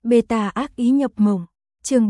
Beta ác ý nhập mộng. Chương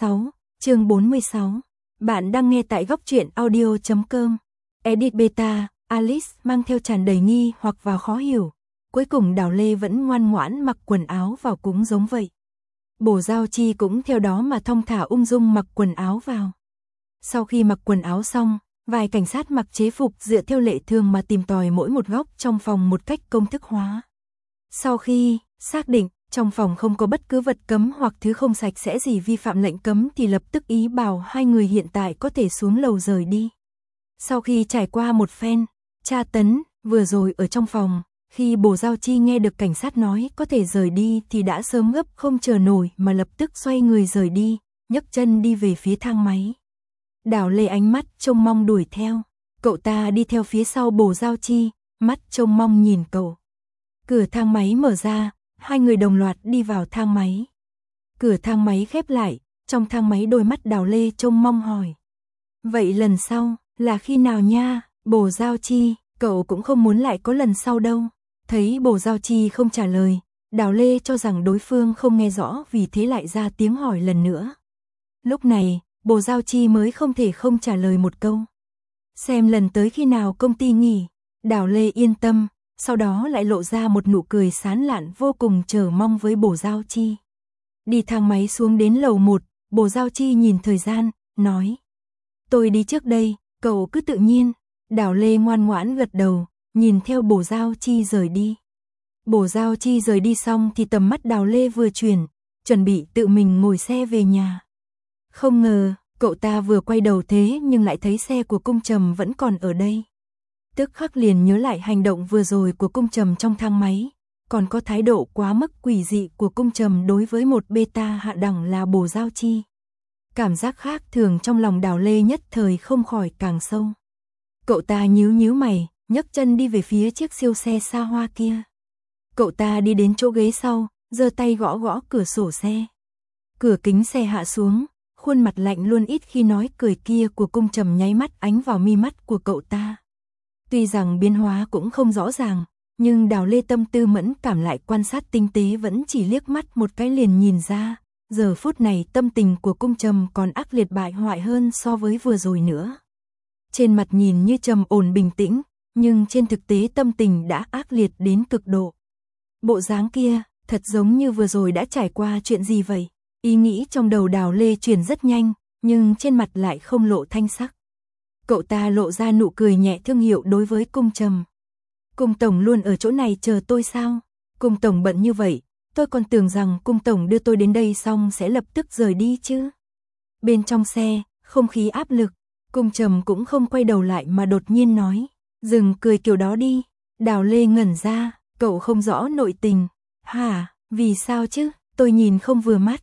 46. Bạn đang nghe tại góc truyện audio.com. Edit Beta, Alice mang theo tràn đầy nghi hoặc và khó hiểu. Cuối cùng Đào Lê vẫn ngoan ngoãn mặc quần áo vào cũng giống vậy. Bổ Giao Chi cũng theo đó mà thong thả ung dung mặc quần áo vào. Sau khi mặc quần áo xong, vài cảnh sát mặc chế phục dựa theo lệ thường mà tìm tòi mỗi một góc trong phòng một cách công thức hóa. Sau khi xác định trong phòng không có bất cứ vật cấm hoặc thứ không sạch sẽ gì vi phạm lệnh cấm thì lập tức ý bảo hai người hiện tại có thể xuống lầu rời đi. Sau khi trải qua một phen tra tấn, vừa rồi ở trong phòng, khi Bổ Giao Chi nghe được cảnh sát nói có thể rời đi thì đã sớm gấp không chờ nổi mà lập tức xoay người rời đi, nhấc chân đi về phía thang máy. Đào Lê ánh mắt trông mong đuổi theo, cậu ta đi theo phía sau Bổ Giao Chi, mắt trông mong nhìn cậu. Cửa thang máy mở ra, hai người đồng loạt đi vào thang máy. Cửa thang máy khép lại, trong thang máy đôi mắt Đào Lê trông mong hỏi. Vậy lần sau, là khi nào nha, Bổ Giao Chi, cậu cũng không muốn lại có lần sau đâu. Thấy Bổ Giao Chi không trả lời, Đào Lê cho rằng đối phương không nghe rõ vì thế lại ra tiếng hỏi lần nữa. Lúc này, Bổ Giao Chi mới không thể không trả lời một câu. Xem lần tới khi nào công ty nghỉ, Đào Lê yên tâm. Sau đó lại lộ ra một nụ cười sán lạn vô cùng chờ mong với Bổ Giao Chi. Đi thang máy xuống đến lầu 1, Bổ Giao Chi nhìn thời gian, nói. Tôi đi trước đây, cậu cứ tự nhiên. Đào Lê ngoan ngoãn gật đầu, nhìn theo Bổ Giao Chi rời đi. Bổ Giao Chi rời đi xong thì tầm mắt Đào Lê vừa chuyển, chuẩn bị tự mình ngồi xe về nhà. Không ngờ, cậu ta vừa quay đầu thế nhưng lại thấy xe của Cung Trầm vẫn còn ở đây. Tức khắc liền nhớ lại hành động vừa rồi của Cung Trầm trong thang máy, còn có thái độ quá mức quỷ dị của Cung Trầm đối với một beta hạ đẳng là Bổ Giao Chi. Cảm giác khác thường trong lòng Đào Lê nhất thời không khỏi càng sâu. Cậu ta nhíu mày, nhấc chân đi về phía chiếc siêu xe xa hoa kia. Cậu ta đi đến chỗ ghế sau, giơ tay gõ cửa sổ xe. Cửa kính xe hạ xuống, khuôn mặt lạnh luôn ít khi nói cười kia của Cung Trầm nháy mắt ánh vào mi mắt của cậu ta. Tuy rằng biến hóa cũng không rõ ràng, nhưng Đào Lê tâm tư mẫn cảm lại quan sát tinh tế vẫn chỉ liếc mắt một cái liền nhìn ra, giờ phút này tâm tình của Cung Trầm còn ác liệt bại hoại hơn so với vừa rồi nữa. Trên mặt nhìn như trầm ổn bình tĩnh, nhưng trên thực tế tâm tình đã ác liệt đến cực độ. Bộ dáng kia, thật giống như vừa rồi đã trải qua chuyện gì vậy? Ý nghĩ trong đầu Đào Lê chuyển rất nhanh, nhưng trên mặt lại không lộ thanh sắc. Cậu ta lộ ra nụ cười nhẹ thương hiệu đối với Cung Trầm. Cung Tổng luôn ở chỗ này chờ tôi sao? Cung Tổng bận như vậy, tôi còn tưởng rằng Cung Tổng đưa tôi đến đây xong sẽ lập tức rời đi chứ. Bên trong xe, không khí áp lực, Cung Trầm cũng không quay đầu lại mà đột nhiên nói, dừng cười kiểu đó đi. Đào Lê ngẩn ra, cậu không rõ nội tình. Hả, vì sao chứ, tôi nhìn không vừa mắt.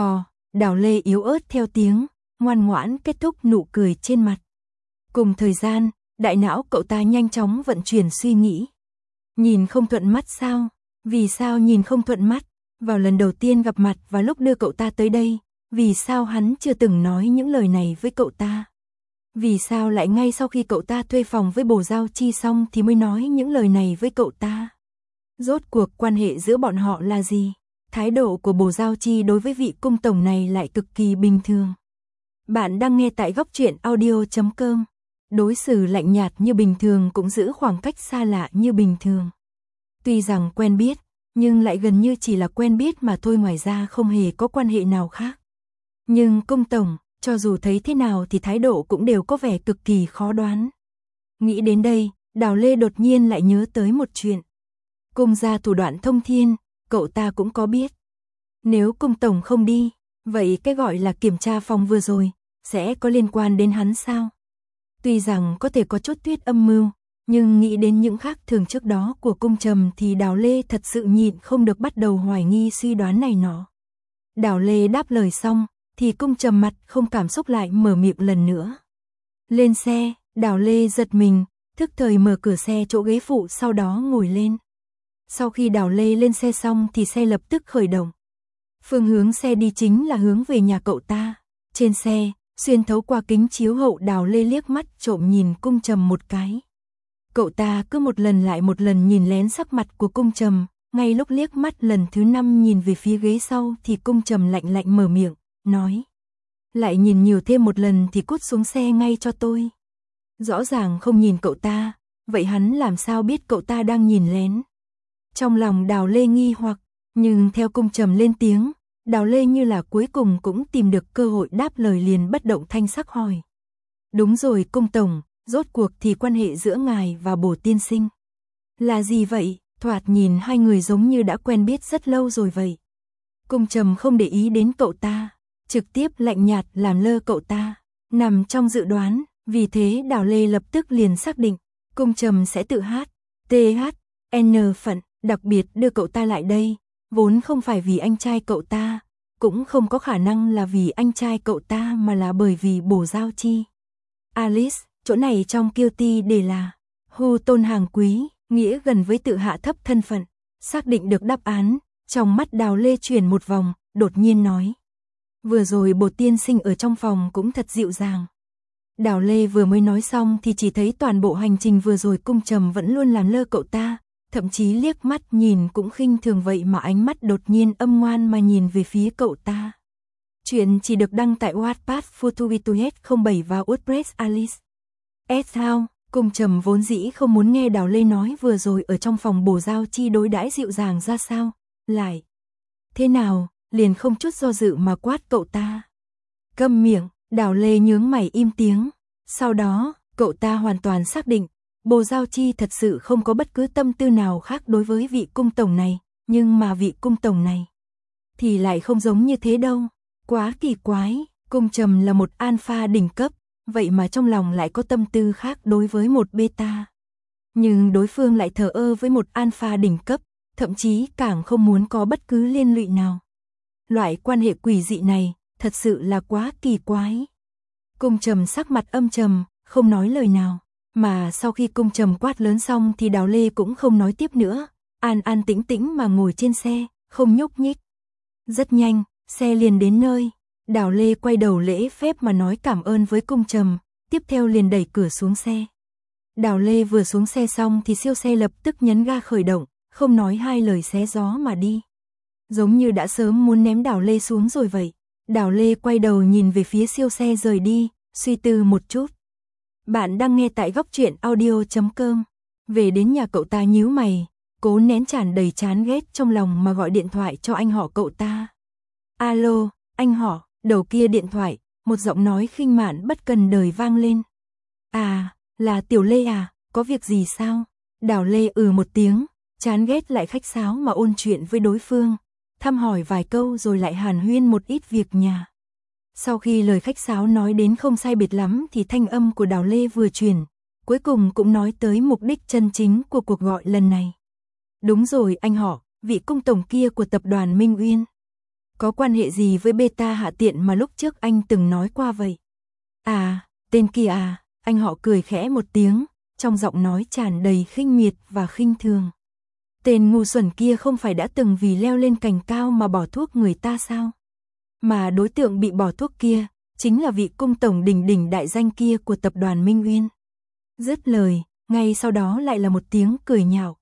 Đào Lê yếu ớt theo tiếng, ngoan ngoãn kết thúc nụ cười trên mặt. Cùng thời gian, đại não cậu ta nhanh chóng vận chuyển suy nghĩ. Nhìn không thuận mắt sao? Vì sao nhìn không thuận mắt? Vào lần đầu tiên gặp mặt và lúc đưa cậu ta tới đây, vì sao hắn chưa từng nói những lời này với cậu ta? Vì sao lại ngay sau khi cậu ta thuê phòng với Bổ Giao Chi xong thì mới nói những lời này với cậu ta? Rốt cuộc quan hệ giữa bọn họ là gì? Thái độ của Bổ Giao Chi đối với vị Cung Tổng này lại cực kỳ bình thường. Bạn đang nghe tại góc truyện audio.com. Đối xử lạnh nhạt như bình thường cũng giữ khoảng cách xa lạ như bình thường. Tuy rằng quen biết, nhưng lại gần như chỉ là quen biết mà thôi, ngoài ra không hề có quan hệ nào khác. Nhưng Cung Tổng, cho dù thấy thế nào thì thái độ cũng đều có vẻ cực kỳ khó đoán. Nghĩ đến đây, Đào Lê đột nhiên lại nhớ tới một chuyện. Cung gia thủ đoạn thông thiên, cậu ta cũng có biết. Nếu Cung Tổng không đi, vậy cái gọi là kiểm tra phòng vừa rồi, sẽ có liên quan đến hắn sao? Tuy rằng có thể có chút thuyết âm mưu, nhưng nghĩ đến những khác thường trước đó của Cung Trầm thì Đào Lê thật sự nhịn không được bắt đầu hoài nghi suy đoán này nọ. Đào Lê đáp lời xong, thì Cung Trầm mặt không cảm xúc lại mở miệng lần nữa. Lên xe, Đào Lê giật mình, thức thời mở cửa xe chỗ ghế phụ sau đó ngồi lên. Sau khi Đào Lê lên xe xong thì xe lập tức khởi động. Phương hướng xe đi chính là hướng về nhà cậu ta. Trên xe, xuyên thấu qua kính chiếu hậu Đào Lê liếc mắt trộm nhìn Cung Trầm một cái. Cậu ta cứ một lần lại một lần nhìn lén sắc mặt của Cung Trầm, ngay lúc liếc mắt lần thứ 5 nhìn về phía ghế sau thì Cung Trầm lạnh lạnh mở miệng, nói. Lại nhìn nhiều thêm một lần thì cút xuống xe ngay cho tôi. Rõ ràng không nhìn cậu ta, vậy hắn làm sao biết cậu ta đang nhìn lén? Trong lòng Đào Lê nghi hoặc, nhưng theo Cung Trầm lên tiếng, Đào Lê như là cuối cùng cũng tìm được cơ hội đáp lời liền bất động thanh sắc hỏi. Đúng rồi Cung Tổng, rốt cuộc thì quan hệ giữa ngài và Bổ tiên sinh là gì vậy? Thoạt nhìn hai người giống như đã quen biết rất lâu rồi vậy. Cung Trầm không để ý đến cậu ta, trực tiếp lạnh nhạt làm lơ cậu ta, nằm trong dự đoán, vì thế Đào Lê lập tức liền xác định, Cung Trầm sẽ tự THN phận, đặc biệt đưa cậu ta lại đây, vốn không phải vì anh trai cậu ta, cũng không có khả năng là vì anh trai cậu ta mà là bởi vì Bổ Giao Chi. Alice, chỗ này trong kiêu ti để là hưu tôn hàng quý, nghĩa gần với tự hạ thấp thân phận. Xác định được đáp án, trong mắt Đào Lê chuyển một vòng, đột nhiên nói. Vừa rồi Bổ tiên sinh ở trong phòng cũng thật dịu dàng. Đào Lê vừa mới nói xong thì chỉ thấy toàn bộ hành trình vừa rồi Cung Trầm vẫn luôn làm lơ cậu ta, thậm chí liếc mắt nhìn cũng khinh thường vậy mà ánh mắt đột nhiên âm ngoan mà nhìn về phía cậu ta. Chuyện chỉ được đăng tại Wattpad Futubitus 07 và WordPress Alice. How, Cung Trầm vốn dĩ không muốn nghe Đào Lê nói vừa rồi ở trong phòng Bổ Giao Chi đối đãi dịu dàng ra sao, lại. Thế nào, liền không chút do dự mà quát cậu ta. Câm miệng, Đào Lê nhướng mày im tiếng. Sau đó, cậu ta hoàn toàn xác định, Bổ Giao Chi thật sự không có bất cứ tâm tư nào khác đối với vị Cung Tổng này, nhưng mà vị Cung Tổng này thì lại không giống như thế đâu. Quá kỳ quái, Cung Trầm là một alpha đỉnh cấp, vậy mà trong lòng lại có tâm tư khác đối với một beta. Nhưng đối phương lại thờ ơ với một alpha đỉnh cấp, thậm chí càng không muốn có bất cứ liên lụy nào. Loại quan hệ quỷ dị này, thật sự là quá kỳ quái. Cung Trầm sắc mặt âm trầm, không nói lời nào. Mà sau khi Cung Trầm quát lớn xong thì Đào Lê cũng không nói tiếp nữa, an an tĩnh tĩnh mà ngồi trên xe, không nhúc nhích. Rất nhanh, xe liền đến nơi. Đào Lê quay đầu lễ phép mà nói cảm ơn với Cung Trầm, tiếp theo liền đẩy cửa xuống xe. Đào Lê vừa xuống xe xong thì siêu xe lập tức nhấn ga khởi động, không nói hai lời xé gió mà đi. Giống như đã sớm muốn ném Đào Lê xuống rồi vậy. Đào Lê quay đầu nhìn về phía siêu xe rời đi, suy tư một chút. Bạn đang nghe tại góc truyện audio.com. Về đến nhà cậu ta nhíu mày, cố nén tràn đầy chán ghét trong lòng mà gọi điện thoại cho anh họ cậu ta. Alo, anh họ, đầu kia điện thoại, một giọng nói khinh mạn bất cần đời vang lên. À, là Tiểu Lê à, có việc gì sao? Đào Lê một tiếng, chán ghét lại khách sáo mà ôn chuyện với đối phương, thăm hỏi vài câu rồi lại hàn huyên một ít việc nhà. Sau khi lời khách sáo nói đến không sai biệt lắm thì thanh âm của Đào Lê vừa truyền, cuối cùng cũng nói tới mục đích chân chính của cuộc gọi lần này. Đúng rồi anh họ, vị Cung Tổng kia của tập đoàn Minh Uyên. Có quan hệ gì với beta hạ tiện mà lúc trước anh từng nói qua vậy? À, tên kia à, anh họ cười khẽ một tiếng, trong giọng nói tràn đầy khinh miệt và khinh thường. Tên ngu xuẩn kia không phải đã từng vì leo lên cành cao mà bỏ thuốc người ta sao? Mà đối tượng bị bỏ thuốc kia, chính là vị Cung Tổng đỉnh đỉnh đại danh kia của tập đoàn Minh Uyên. Dứt lời, ngay sau đó lại là một tiếng cười nhạo.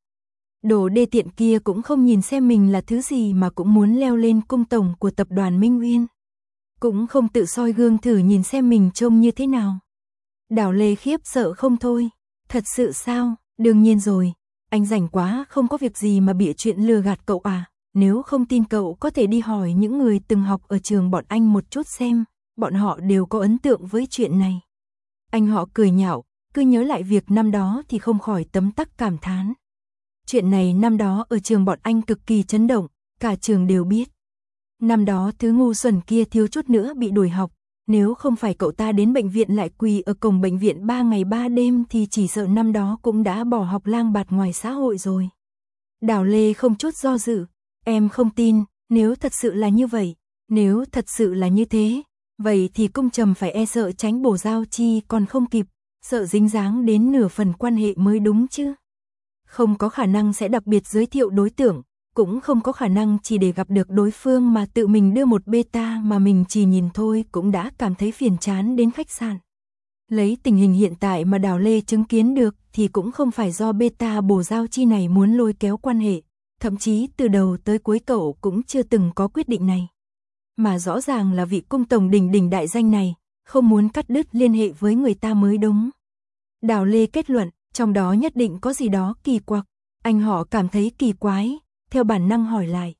Đồ đê tiện kia cũng không nhìn xem mình là thứ gì mà cũng muốn leo lên Cung Tổng của tập đoàn Minh Uyên. Cũng không tự soi gương thử nhìn xem mình trông như thế nào. Đào Lê khiếp sợ không thôi. Thật sự sao? Đương nhiên rồi. Anh rảnh quá không có việc gì mà bịa chuyện lừa gạt cậu à. Nếu không tin cậu có thể đi hỏi những người từng học ở trường bọn anh một chút xem. Bọn họ đều có ấn tượng với chuyện này. Anh họ cười nhạo, cứ nhớ lại việc năm đó thì không khỏi tấm tắc cảm thán. Chuyện này năm đó ở trường bọn anh cực kỳ chấn động, cả trường đều biết. Năm đó thứ ngu xuẩn kia thiếu chút nữa bị đuổi học, nếu không phải cậu ta đến bệnh viện lại quỳ ở cổng bệnh viện 3 ngày 3 đêm thì chỉ sợ năm đó cũng đã bỏ học lang bạt ngoài xã hội rồi. Đào Lê không chút do dự, em không tin, nếu thật sự là như vậy, nếu thật sự là như thế, vậy thì Cung Trầm phải e sợ tránh Bổ Giao Chi còn không kịp, sợ dính dáng đến nửa phần quan hệ mới đúng chứ. Không có khả năng sẽ đặc biệt giới thiệu đối tượng, cũng không có khả năng chỉ để gặp được đối phương mà tự mình đưa một beta mà mình chỉ nhìn thôi cũng đã cảm thấy phiền chán đến khách sạn. Lấy tình hình hiện tại mà Đào Lê chứng kiến được thì cũng không phải do beta Bổ Giao Chi này muốn lôi kéo quan hệ, Thậm chí từ đầu tới cuối cậu cũng chưa từng có quyết định này. Mà rõ ràng là vị cung tổng đỉnh đỉnh đại danh này, không muốn cắt đứt liên hệ với người ta mới đúng. Đào Lê kết luận, trong đó nhất định có gì đó kỳ quặc. Anh họ cảm thấy kỳ quái, theo bản năng hỏi lại.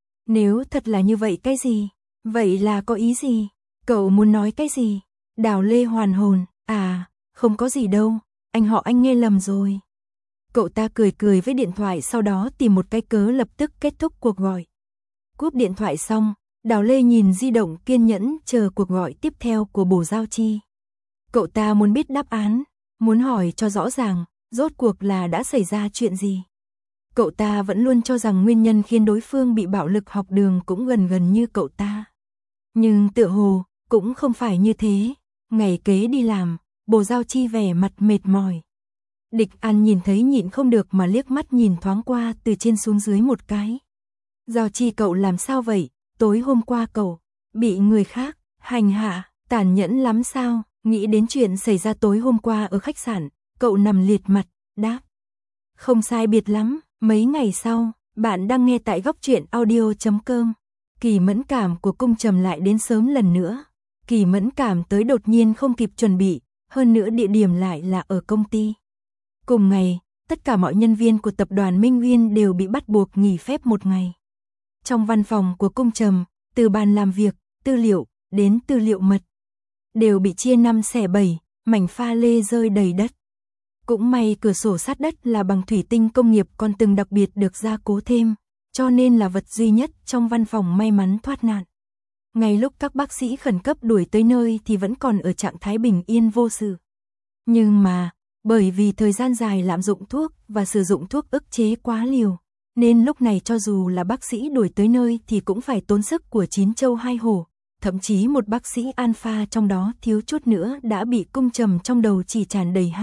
Nếu thật là như vậy cái gì? Vậy là có ý gì? Cậu muốn nói cái gì? Đào Lê hoàn hồn, không có gì đâu, anh nghe lầm rồi. Cậu ta cười cười với điện thoại, sau đó tìm một cái cớ lập tức kết thúc cuộc gọi. Cúp điện thoại xong, Đào Lê nhìn di động kiên nhẫn chờ cuộc gọi tiếp theo của Bồ Giao Chi. Cậu ta muốn biết đáp án, muốn hỏi cho rõ ràng, rốt cuộc là đã xảy ra chuyện gì. Cậu ta vẫn luôn cho rằng nguyên nhân khiến đối phương bị bạo lực học đường cũng gần như cậu ta. Nhưng tựa hồ, cũng không phải như thế. Ngày kế đi làm, Bồ Giao Chi vẻ mặt mệt mỏi. Địch An nhìn thấy nhịn không được mà liếc mắt nhìn thoáng qua từ trên xuống dưới một cái. Giao Chi, cậu làm sao vậy? Tối hôm qua cậu bị người khác hành hạ, tàn nhẫn lắm sao? Nghĩ đến chuyện xảy ra tối hôm qua ở khách sạn, cậu nằm liệt mặt, đáp. Không sai biệt lắm. Mấy ngày sau, bạn đang nghe tại góc truyện audio.com. Kỳ mẫn cảm của Cung Trầm lại đến sớm lần nữa. Kỳ mẫn cảm tới đột nhiên không kịp chuẩn bị, hơn nữa địa điểm lại là ở công ty. Cùng ngày, tất cả mọi nhân viên của tập đoàn Minh Uyên đều bị bắt buộc nghỉ phép một ngày. Trong văn phòng của Cung Trầm, từ bàn làm việc, tư liệu, đến tư liệu mật, đều bị chia 5 xẻ 7, mảnh pha lê rơi đầy đất. Cũng may cửa sổ sát đất là bằng thủy tinh công nghiệp còn từng đặc biệt được gia cố thêm, cho nên là vật duy nhất trong văn phòng may mắn thoát nạn. Ngay lúc các bác sĩ khẩn cấp đuổi tới nơi thì vẫn còn ở trạng thái bình yên vô sự. Nhưng mà, bởi vì thời gian dài lạm dụng thuốc và sử dụng thuốc ức chế quá liều, nên lúc này cho dù là bác sĩ đuổi tới nơi thì cũng phải tốn sức của 9 châu 2 hổ. Thậm chí một bác sĩ alpha trong đó thiếu chút nữa đã bị Cung Trầm trong đầu chỉ tràn đầy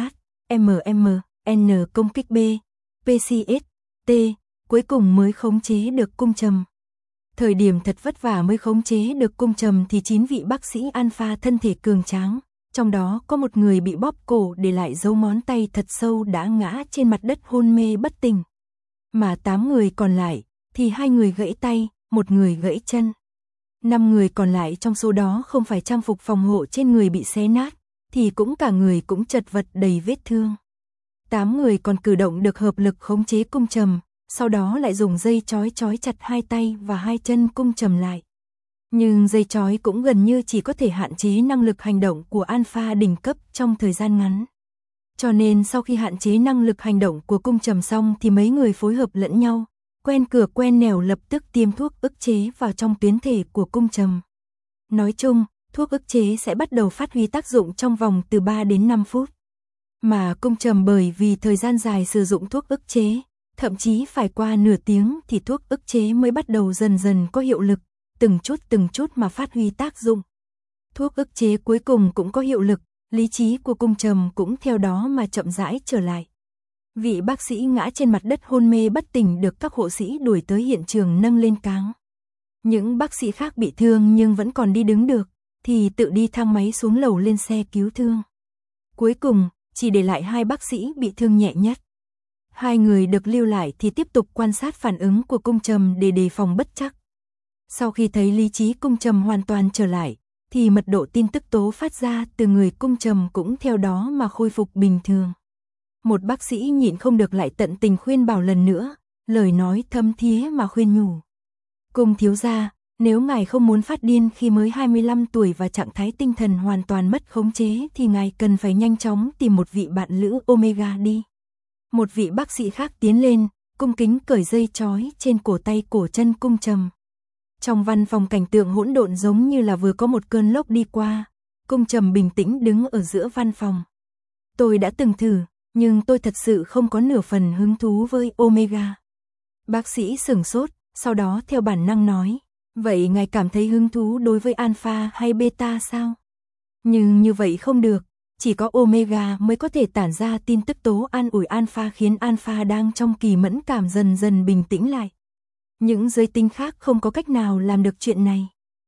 N công kích B, PCS, T, cuối cùng mới khống chế được Cung Trầm. Thời điểm thật vất vả mới khống chế được Cung Trầm thì 9 vị bác sĩ alpha thân thể cường tráng, trong đó có một người bị bóp cổ để lại dấu ngón tay thật sâu đã ngã trên mặt đất hôn mê bất tỉnh. Mà 8 người còn lại thì 2 người gãy tay, 1 người gãy chân. 5 người còn lại trong số đó không phải trang phục phòng hộ trên người bị xé nát, thì cũng cả người cũng chật vật đầy vết thương. 8 người còn cử động được hợp lực khống chế Cung Trầm, sau đó lại dùng dây trói chặt 2 tay và 2 chân Cung Trầm lại. Nhưng dây trói cũng gần như chỉ có thể hạn chế năng lực hành động của alpha đỉnh cấp trong thời gian ngắn. Cho nên sau khi hạn chế năng lực hành động của Cung Trầm xong thì mấy người phối hợp lẫn nhau, quen cửa quen nẻo lập tức tiêm thuốc ức chế vào trong tuyến thể của Cung Trầm. Nói chung, thuốc ức chế sẽ bắt đầu phát huy tác dụng trong vòng từ 3 đến 5 phút. Mà Cung Trầm bởi vì thời gian dài sử dụng thuốc ức chế, thậm chí phải qua nửa tiếng thì thuốc ức chế mới bắt đầu dần dần có hiệu lực, từng chút mà phát huy tác dụng. Thuốc ức chế cuối cùng cũng có hiệu lực, lý trí của Cung Trầm cũng theo đó mà chậm rãi trở lại. Vị bác sĩ ngã trên mặt đất hôn mê bất tỉnh được các hộ sĩ đuổi tới hiện trường nâng lên cáng. Những bác sĩ khác bị thương nhưng vẫn còn đi đứng được, thì tự đi thang máy xuống lầu lên xe cứu thương. Cuối cùng, chỉ để lại 2 bác sĩ bị thương nhẹ nhất. 2 người được lưu lại thì tiếp tục quan sát phản ứng của Cung Trầm để đề phòng bất trắc. Sau khi thấy lý trí Cung Trầm hoàn toàn trở lại, thì mật độ tin tức tố phát ra từ người Cung Trầm cũng theo đó mà khôi phục bình thường. Một bác sĩ nhịn không được lại tận tình khuyên bảo lần nữa, lời nói thâm thía mà khuyên nhủ. Cung thiếu gia, nếu ngài không muốn phát điên khi mới 25 tuổi và trạng thái tinh thần hoàn toàn mất khống chế thì ngài cần phải nhanh chóng tìm một vị bạn lữ Omega đi. Một vị bác sĩ khác tiến lên, cung kính cởi dây trói trên cổ tay cổ chân Cung Trầm. Trong văn phòng cảnh tượng hỗn độn giống như là vừa có một cơn lốc đi qua. Cung Trầm bình tĩnh đứng ở giữa văn phòng. Tôi đã từng thử, nhưng tôi thật sự không có nửa phần hứng thú với Omega. Bác sĩ sửng sốt, sau đó theo bản năng nói, vậy ngài cảm thấy hứng thú đối với alpha hay beta sao? Nhưng như vậy không được, chỉ có Omega mới có thể tản ra tin tức tố an ủi alpha khiến alpha đang trong kỳ mẫn cảm dần dần bình tĩnh lại. Những giới tính khác không có cách nào làm được chuyện này.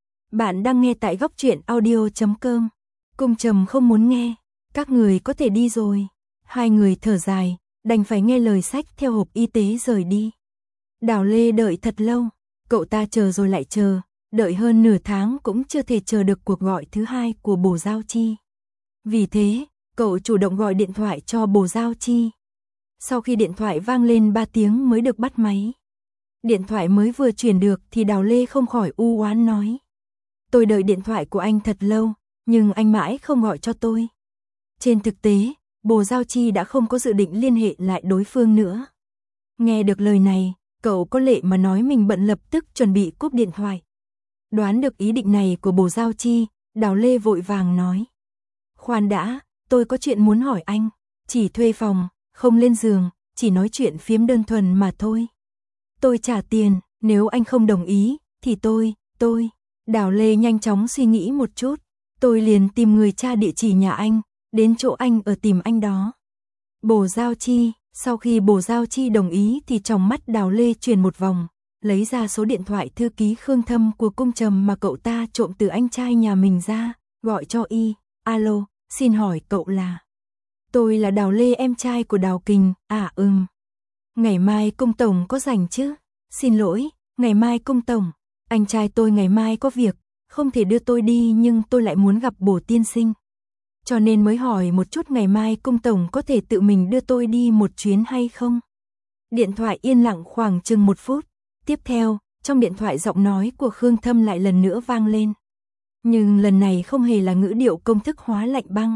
Bạn đang nghe tại góc truyện audio.com. Cung Trầm không muốn nghe, các người có thể đi rồi. 2 người thở dài, đành phải nghe lời sách theo hộp y tế rời đi. Đào Lê đợi thật lâu, cậu ta chờ rồi lại chờ, đợi hơn nửa tháng cũng chưa thể chờ được cuộc gọi thứ hai của Bồ Giao Chi. Vì thế, cậu chủ động gọi điện thoại cho Bồ Giao Chi. Sau khi điện thoại vang lên 3 tiếng mới được bắt máy. Điện thoại mới vừa truyền được thì Đào Lê không khỏi u oán nói. Tôi đợi điện thoại của anh thật lâu, nhưng anh mãi không gọi cho tôi. Trên thực tế, Bồ Giao Chi đã không có dự định liên hệ lại đối phương nữa. Nghe được lời này, cậu có lệ mà nói mình bận lập tức chuẩn bị cúp điện thoại. Đoán được ý định này của Bồ Giao Chi, Đào Lê vội vàng nói. Khoan đã, tôi có chuyện muốn hỏi anh, chỉ thuê phòng, không lên giường, chỉ nói chuyện phiếm đơn thuần mà thôi. Tôi trả tiền, nếu anh không đồng ý, thì tôi. Đào Lê nhanh chóng suy nghĩ một chút, tôi liền tìm người tra địa chỉ nhà anh, đến chỗ anh ở tìm anh đó. Bồ Giao Chi, sau khi Bồ Giao Chi đồng ý thì trong mắt Đào Lê chuyển một vòng, lấy ra số điện thoại thư ký Khương Thâm của Cung Trầm mà cậu ta trộm từ anh trai nhà mình ra, gọi cho y. Alo, xin hỏi cậu là? Tôi là Đào Lê, em trai của Đào Kình. Ngày mai Cung tổng có rảnh chứ? Xin lỗi, ngày mai Cung tổng, anh trai tôi ngày mai có việc, không thể đưa tôi đi, nhưng tôi lại muốn gặp Bồ tiên sinh. Cho nên mới hỏi một chút ngày mai Cung tổng có thể tự mình đưa tôi đi một chuyến hay không? Điện thoại yên lặng khoảng chừng 1 phút. Tiếp theo, trong điện thoại giọng nói của Khương Thâm lại lần nữa vang lên. Nhưng lần này không hề là ngữ điệu công thức hóa lạnh băng,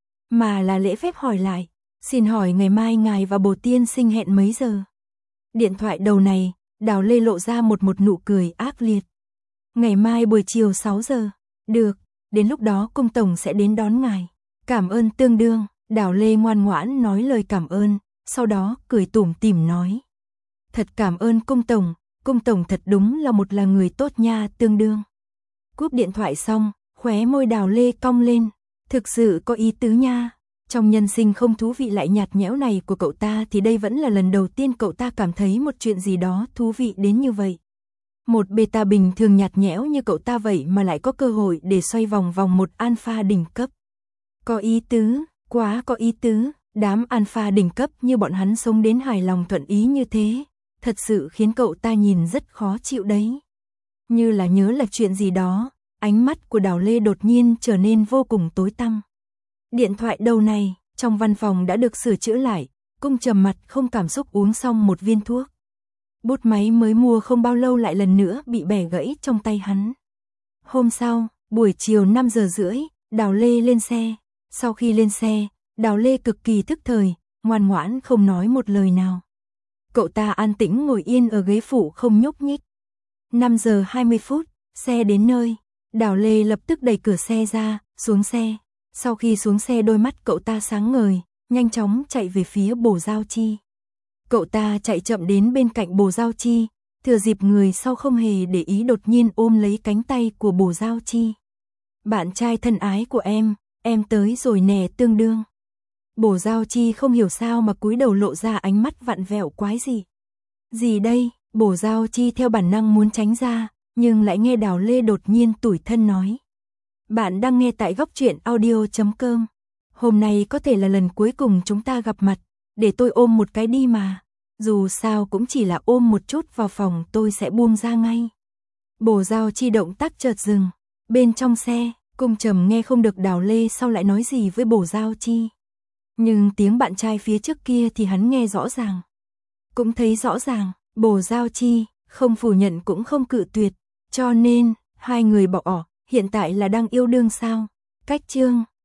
mà là lễ phép hỏi lại. Xin hỏi ngày mai ngài và Bồ tiên sinh hẹn mấy giờ? Điện thoại đầu này, Đào Lê lộ ra một nụ cười ác liệt. Ngày mai buổi chiều 6 giờ. Được, đến lúc đó Cung tổng sẽ đến đón ngài. Cảm ơn tương đương. Đào Lê ngoan ngoãn nói lời cảm ơn, sau đó cười tủm tỉm nói. Thật cảm ơn Cung tổng thật đúng là người tốt nha tương đương. Cúp điện thoại xong, khóe môi Đào Lê cong lên. Thực sự có ý tứ nha. Trong nhân sinh không thú vị lại nhạt nhẽo này của cậu ta thì đây vẫn là lần đầu tiên cậu ta cảm thấy một chuyện gì đó thú vị đến như vậy. Một beta bình thường nhạt nhẽo như cậu ta vậy mà lại có cơ hội để xoay vòng vòng một alpha đỉnh cấp. Có ý tứ, quá có ý tứ, đám alpha đỉnh cấp như bọn hắn sống đến hài lòng thuận ý như thế, thật sự khiến cậu ta nhìn rất khó chịu đấy. Như là nhớ là chuyện gì đó, ánh mắt của Đào Lê đột nhiên trở nên vô cùng tối tăm. Điện thoại đầu này, trong văn phòng đã được sửa chữa lại, Cung Trầm mặt không cảm xúc uống xong một viên thuốc. Bút máy mới mua không bao lâu lại lần nữa bị bẻ gãy trong tay hắn. Hôm sau, buổi chiều 5 giờ rưỡi, Đào Lê lên xe. Sau khi lên xe, Đào Lê cực kỳ thức thời, ngoan ngoãn không nói một lời nào. Cậu ta an tĩnh ngồi yên ở ghế phụ không nhúc nhích. 5 giờ 20 phút, xe đến nơi. Đào Lê lập tức đẩy cửa xe ra, xuống xe. Sau khi xuống xe đôi mắt cậu ta sáng ngời, nhanh chóng chạy về phía Bồ Giao Chi. Cậu ta chạy chậm đến bên cạnh Bồ Giao Chi, thừa dịp người sau không hề để ý đột nhiên ôm lấy cánh tay của Bồ Giao Chi. Bạn trai thân ái của em tới rồi nè tương đương. Bồ Giao Chi không hiểu sao mà cúi đầu lộ ra ánh mắt vặn vẹo quái gì. Gì đây? Bồ Giao Chi theo bản năng muốn tránh ra, nhưng lại nghe Đào Lê đột nhiên tủi thân nói. Bạn đang nghe tại góc truyện audio.com. Hôm nay có thể là lần cuối cùng chúng ta gặp mặt, để tôi ôm một cái đi mà. Dù sao cũng chỉ là ôm một chút vào phòng tôi sẽ buông ra ngay. Bồ Giao Chi động tác chợt dừng. Bên trong xe, Cung Trầm nghe không được Đào Lê sau lại nói gì với Bồ Giao Chi. Nhưng tiếng bạn trai phía trước kia thì hắn nghe rõ ràng. Cũng thấy rõ ràng, Bồ Giao Chi không phủ nhận cũng không cự tuyệt. Cho nên, hai người bỏ hiện tại là đang yêu đương sao? Cách chương